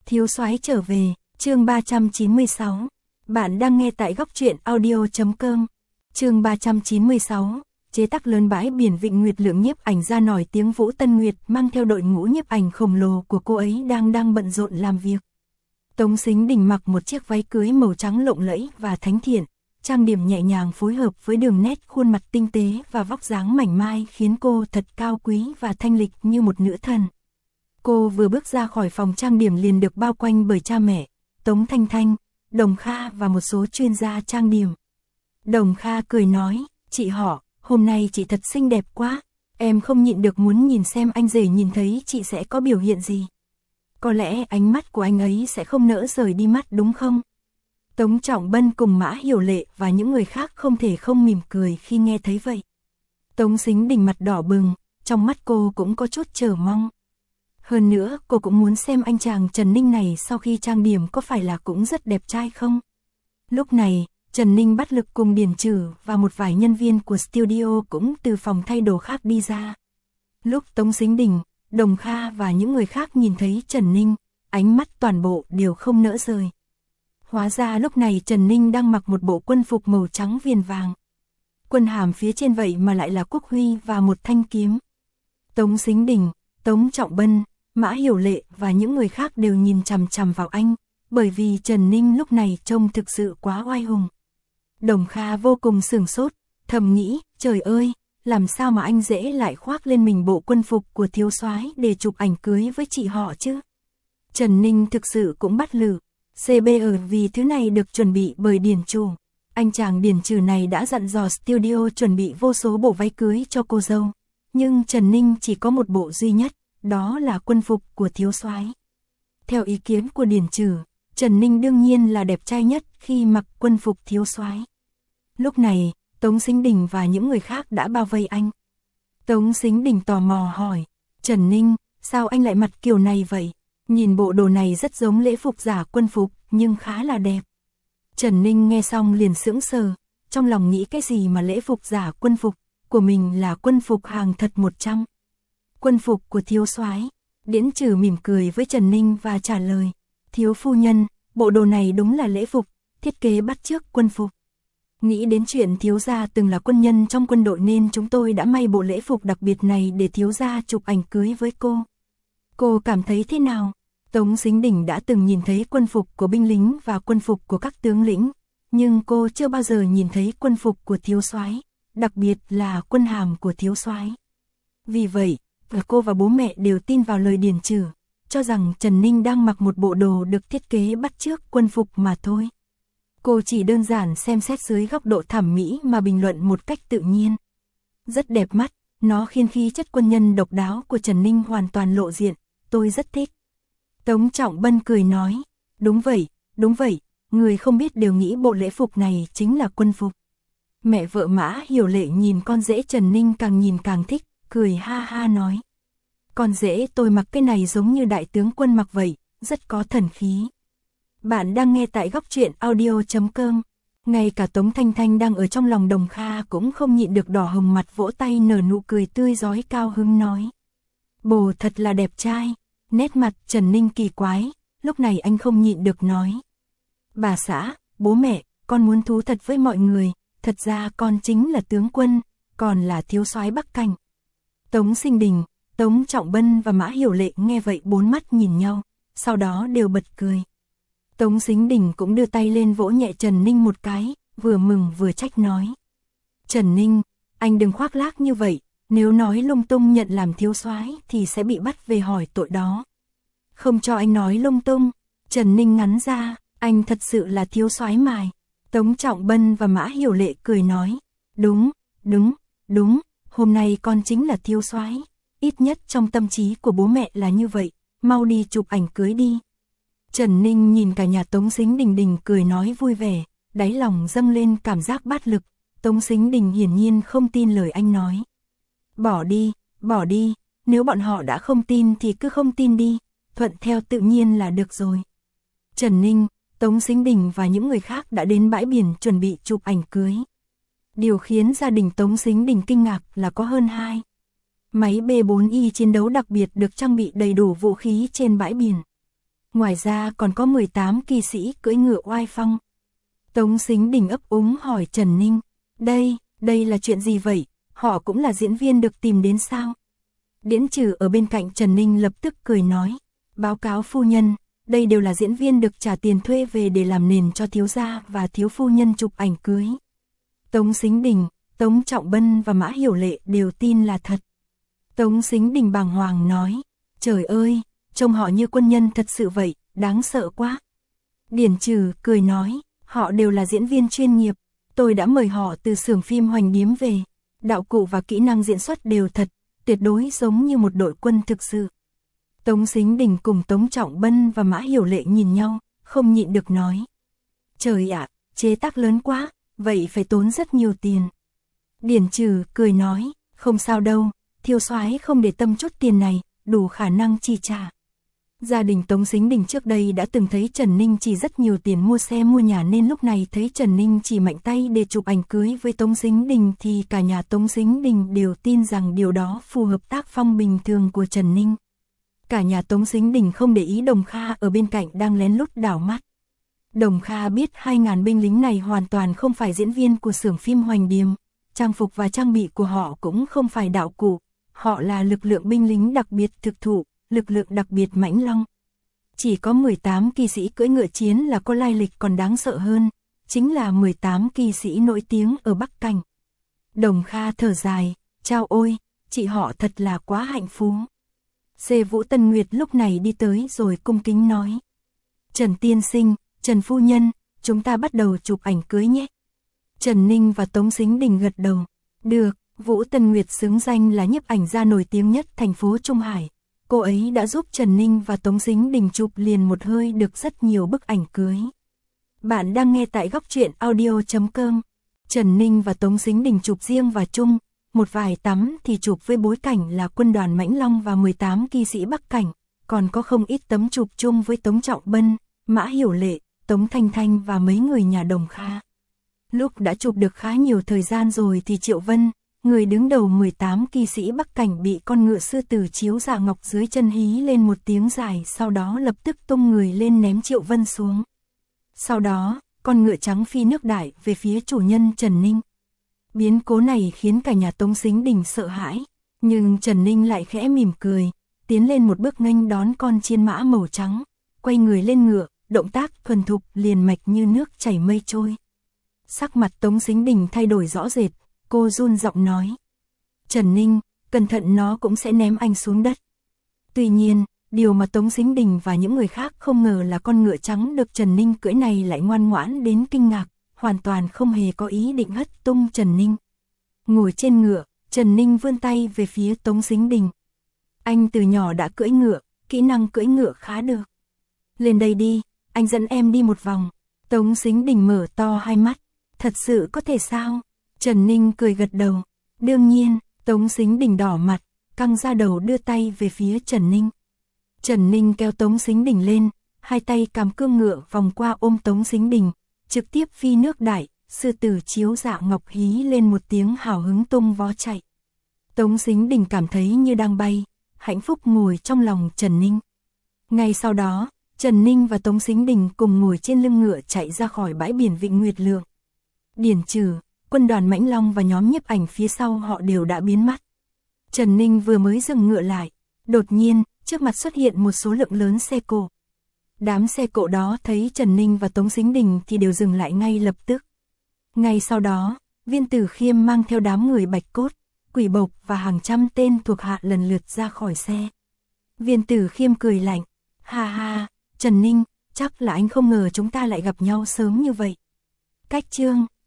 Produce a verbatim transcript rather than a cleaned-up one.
Thiếu soái trở về, chương ba trăm chín mươi sáu. Bạn đang nghe tại góc truyện audio chấm com. Chương ba trăm chín mươi sáu, chế tác lớn bãi biển Vịnh Nguyệt Lượng nhiếp ảnh gia nổi tiếng Vũ Tân Nguyệt mang theo đội ngũ nhiếp ảnh khổng lồ của cô ấy đang đang bận rộn làm việc. Tống Sính Đình mặc một chiếc váy cưới màu trắng lộng lẫy và thánh thiện, trang điểm nhẹ nhàng phối hợp với đường nét khuôn mặt tinh tế và vóc dáng mảnh mai khiến cô thật cao quý và thanh lịch như một nữ thần. Cô vừa bước ra khỏi phòng trang điểm liền được bao quanh bởi cha mẹ, Tống Thanh Thanh, Đồng Kha và một số chuyên gia trang điểm. Đồng Kha cười nói, chị họ, hôm nay chị thật xinh đẹp quá, em không nhịn được muốn nhìn xem anh rể nhìn thấy chị sẽ có biểu hiện gì. Có lẽ ánh mắt của anh ấy sẽ không nỡ rời đi mắt đúng không? Tống Trọng Bân cùng Mã Hiểu Lệ và những người khác không thể không mỉm cười khi nghe thấy vậy. Tống Sính Đình mặt đỏ bừng, trong mắt cô cũng có chút chờ mong. Hơn nữa, cô cũng muốn xem anh chàng Trần Ninh này sau khi trang điểm có phải là cũng rất đẹp trai không? Lúc này, Trần Ninh bắt lực cùng Điền Trử và một vài nhân viên của studio cũng từ phòng thay đồ khác đi ra. Lúc Tống Sính Đình, Đồng Kha và những người khác nhìn thấy Trần Ninh, ánh mắt toàn bộ đều không nỡ rời. Hóa ra lúc này Trần Ninh đang mặc một bộ quân phục màu trắng viền vàng. Quân hàm phía trên vậy mà lại là quốc huy và một thanh kiếm. Tống Sính Đình, Tống Trọng Bân, Mã Hiểu Lệ và những người khác đều nhìn chằm chằm vào anh, bởi vì Trần Ninh lúc này trông thực sự quá oai hùng. Đồng Kha vô cùng sửng sốt, thầm nghĩ, trời ơi, làm sao mà anh dễ lại khoác lên mình bộ quân phục của thiếu soái để chụp ảnh cưới với chị họ chứ? Trần Ninh thực sự cũng bắt lử, xê bê ở vì thứ này được chuẩn bị bởi Điền Chủ. Anh chàng Điền Trử này đã dặn dò studio chuẩn bị vô số bộ váy cưới cho cô dâu, nhưng Trần Ninh chỉ có một bộ duy nhất, đó là quân phục của thiếu soái. Theo ý kiến của Điền Trử, Trần Ninh đương nhiên là đẹp trai nhất khi mặc quân phục thiếu soái. Lúc này, Tống Sính Đình và những người khác đã bao vây anh. Tống Sính Đình tò mò hỏi, Trần Ninh, sao anh lại mặc kiểu này vậy? Nhìn bộ đồ này rất giống lễ phục giả quân phục, nhưng khá là đẹp. Trần Ninh nghe xong liền sững sờ, trong lòng nghĩ cái gì mà lễ phục giả quân phục, của mình là quân phục hàng thật một trăm. Quân phục của thiếu soái. Điền Trử mỉm cười với Trần Ninh và trả lời, thiếu phu nhân, bộ đồ này đúng là lễ phục, thiết kế bắt chước quân phục. Nghĩ đến chuyện thiếu gia từng là quân nhân trong quân đội nên chúng tôi đã may bộ lễ phục đặc biệt này để thiếu gia chụp ảnh cưới với cô. Cô cảm thấy thế nào? Tống Sính Đình đã từng nhìn thấy quân phục của binh lính và quân phục của các tướng lĩnh, nhưng cô chưa bao giờ nhìn thấy quân phục của thiếu soái, đặc biệt là quân hàm của thiếu soái. Vì vậy, cô và bố mẹ đều tin vào lời Điền Trử, cho rằng Trần Ninh đang mặc một bộ đồ được thiết kế bắt chước quân phục mà thôi. Cô chỉ đơn giản xem xét dưới góc độ thẩm mỹ mà bình luận một cách tự nhiên. Rất đẹp mắt, nó khiến khí chất quân nhân độc đáo của Trần Ninh hoàn toàn lộ diện, tôi rất thích. Tống Trọng Bân cười nói, đúng vậy, đúng vậy, người không biết đều nghĩ bộ lễ phục này chính là quân phục. Mẹ vợ Mã Hiểu Lệ nhìn con rể Trần Ninh càng nhìn càng thích, cười ha ha nói. Con rể tôi mặc cái này giống như đại tướng quân mặc vậy, rất có thần khí. Bạn đang nghe tại góc truyện audio chấm com. Ngay cả Tống Thanh Thanh đang ở trong lòng Đồng Kha cũng không nhịn được đỏ hồng mặt vỗ tay nở nụ cười tươi rói cao hứng nói. Bồ thật là đẹp trai. Nét mặt Trần Ninh kỳ quái, lúc này anh không nhịn được nói. Bà xã, bố mẹ, con muốn thú thật với mọi người, thật ra con chính là tướng quân, còn là thiếu soái Bắc Cảnh. Tống Sính Đình, Tống Trọng Bân và Mã Hiểu Lệ nghe vậy bốn mắt nhìn nhau, sau đó đều bật cười. Tống Sính Đình cũng đưa tay lên vỗ nhẹ Trần Ninh một cái, vừa mừng vừa trách nói. Trần Ninh, anh đừng khoác lác như vậy, nếu nói lung tung nhận làm thiếu soái thì sẽ bị bắt về hỏi tội đó. Không cho anh nói lung tung, Trần Ninh ngắn ra, anh thật sự là thiếu soái mài. Tống Trọng Bân và Mã Hiểu Lệ cười nói, đúng, đúng, đúng, hôm nay con chính là thiếu soái, ít nhất trong tâm trí của bố mẹ là như vậy, mau đi chụp ảnh cưới đi. Trần Ninh nhìn cả nhà Tống Sính Đình Đình cười nói vui vẻ, đáy lòng dâng lên cảm giác bát lực. Tống Sính Đình hiển nhiên không tin lời anh nói. Bỏ đi, bỏ đi, nếu bọn họ đã không tin thì cứ không tin đi, thuận theo tự nhiên là được rồi. Trần Ninh, Tống Sính Đình và những người khác đã đến bãi biển chuẩn bị chụp ảnh cưới. Điều khiến gia đình Tống Sính Đình kinh ngạc là có hơn hai máy B bốn Y chiến đấu đặc biệt được trang bị đầy đủ vũ khí trên bãi biển. Ngoài ra còn có mười tám kỳ sĩ cưỡi ngựa oai phong. Tống Sính Đình ấp úng hỏi Trần Ninh, đây, đây là chuyện gì vậy, họ cũng là diễn viên được tìm đến sao? Điễn Trừ ở bên cạnh Trần Ninh lập tức cười nói, báo cáo phu nhân, đây đều là diễn viên được trả tiền thuê về để làm nền cho thiếu gia và thiếu phu nhân chụp ảnh cưới. Tống Sính Đình, Tống Trọng Bân và Mã Hiểu Lệ đều tin là thật. Tống Sính Đình bàng hoàng nói, trời ơi, trông họ như quân nhân thật sự vậy, đáng sợ quá. Điển Trừ cười nói, họ đều là diễn viên chuyên nghiệp, tôi đã mời họ từ xưởng phim Hoành Điếm về, đạo cụ và kỹ năng diễn xuất đều thật, tuyệt đối giống như một đội quân thực sự. Tống Sính Đình cùng Tống Trọng Bân và Mã Hiểu Lệ nhìn nhau, không nhịn được nói. Trời ạ, chế tác lớn quá, vậy phải tốn rất nhiều tiền. Điển Trừ cười nói, không sao đâu, thiếu soái không để tâm chút tiền này, đủ khả năng chi trả. Gia đình Tống Sính Đình trước đây đã từng thấy Trần Ninh chỉ rất nhiều tiền mua xe mua nhà, nên lúc này thấy Trần Ninh chỉ mạnh tay để chụp ảnh cưới với Tống Sính Đình thì cả nhà Tống Sính Đình đều tin rằng điều đó phù hợp tác phong bình thường của Trần Ninh. Cả nhà Tống Sính Đình không để ý Đồng Kha ở bên cạnh đang lén lút đảo mắt. Đồng Kha biết hai ngàn binh lính này hoàn toàn không phải diễn viên của xưởng phim Hoành Điếm, trang phục và trang bị của họ cũng không phải đạo cụ, họ là lực lượng binh lính đặc biệt thực thụ, lực lượng đặc biệt Mãnh Long. Chỉ có mười tám kỳ sĩ cưỡi ngựa chiến là có lai lịch còn đáng sợ hơn, chính là mười tám kỳ sĩ nổi tiếng ở Bắc Cảnh. Đồng Kha thở dài, chao ôi, chị họ thật là quá hạnh phúc. Xê Vũ Tân Nguyệt lúc này đi tới rồi cung kính nói. Trần tiên sinh, Trần phu nhân, chúng ta bắt đầu chụp ảnh cưới nhé. Trần Ninh và Tống Sính Đình gật đầu. Được, Vũ Tân Nguyệt xứng danh là nhiếp ảnh gia nổi tiếng nhất thành phố Trung Hải. Cô ấy đã giúp Trần Ninh và Tống Sính Đình chụp liền một hơi được rất nhiều bức ảnh cưới. Bạn đang nghe tại góc truyện audio chấm com. Trần Ninh và Tống Sính Đình chụp riêng và chung, một vài tấm thì chụp với bối cảnh là quân đoàn Mãnh Long và mười tám kỳ sĩ Bắc Cảnh, còn có không ít tấm chụp chung với Tống Trọng Bân, Mã Hiểu Lệ, Tống Thanh Thanh và mấy người nhà Đồng Kha. Lúc đã chụp được khá nhiều thời gian rồi thì Triệu Vân, người đứng đầu mười tám kỳ sĩ Bắc Cảnh, bị con ngựa sư tử Chiếu Dạ Ngọc dưới chân hí lên một tiếng dài, sau đó lập tức tung người lên ném Triệu Vân xuống. Sau đó, con ngựa trắng phi nước đại về phía chủ nhân Trần Ninh. Biến cố này khiến cả nhà Tống Sính Đình sợ hãi, nhưng Trần Ninh lại khẽ mỉm cười, tiến lên một bước nghênh đón con chiên mã màu trắng, quay người lên ngựa, động tác thuần thục liền mạch như nước chảy mây trôi. Sắc mặt Tống Sính Đình thay đổi rõ rệt, cô run giọng nói. Trần Ninh, cẩn thận nó cũng sẽ ném anh xuống đất. Tuy nhiên, điều mà Tống Sính Đình và những người khác không ngờ là con ngựa trắng được Trần Ninh cưỡi này lại ngoan ngoãn đến kinh ngạc, hoàn toàn không hề có ý định hất tung Trần Ninh. Ngồi trên ngựa, Trần Ninh vươn tay về phía Tống Sính Đình. Anh từ nhỏ đã cưỡi ngựa, kỹ năng cưỡi ngựa khá được. Lên đây đi, anh dẫn em đi một vòng. Tống Sính Đình mở to hai mắt. Thật sự có thể sao? Trần Ninh cười gật đầu. Đương nhiên. Tống Sính Đình đỏ mặt, căng ra đầu đưa tay về phía Trần Ninh. Trần Ninh kéo Tống Sính Đình lên, hai tay cầm cương ngựa vòng qua ôm Tống Sính Đình, trực tiếp phi nước đại, sư tử Chiếu Dạ Ngọc hí lên một tiếng hào hứng tung vó chạy. Tống Sính Đình cảm thấy như đang bay, hạnh phúc ngồi trong lòng Trần Ninh. Ngay sau đó, Trần Ninh và Tống Sính Đình cùng ngồi trên lưng ngựa chạy ra khỏi bãi biển Vịnh Nguyệt Lượng. Điển Trừ, quân đoàn Mãnh Long và nhóm nhiếp ảnh phía sau họ đều đã biến mất. Trần Ninh vừa mới dừng ngựa lại, đột nhiên, trước mặt xuất hiện một số lượng lớn xe cộ. Đám xe cộ đó thấy Trần Ninh và Tống Sính Đình thì đều dừng lại ngay lập tức. Ngay sau đó, Viên Tử Khiêm mang theo đám người Bạch Cốt, Quỷ Bộc và hàng trăm tên thuộc hạ lần lượt ra khỏi xe. Viên Tử Khiêm cười lạnh, ha ha, Trần Ninh, chắc là anh không ngờ chúng ta lại gặp nhau sớm như vậy. Cách chương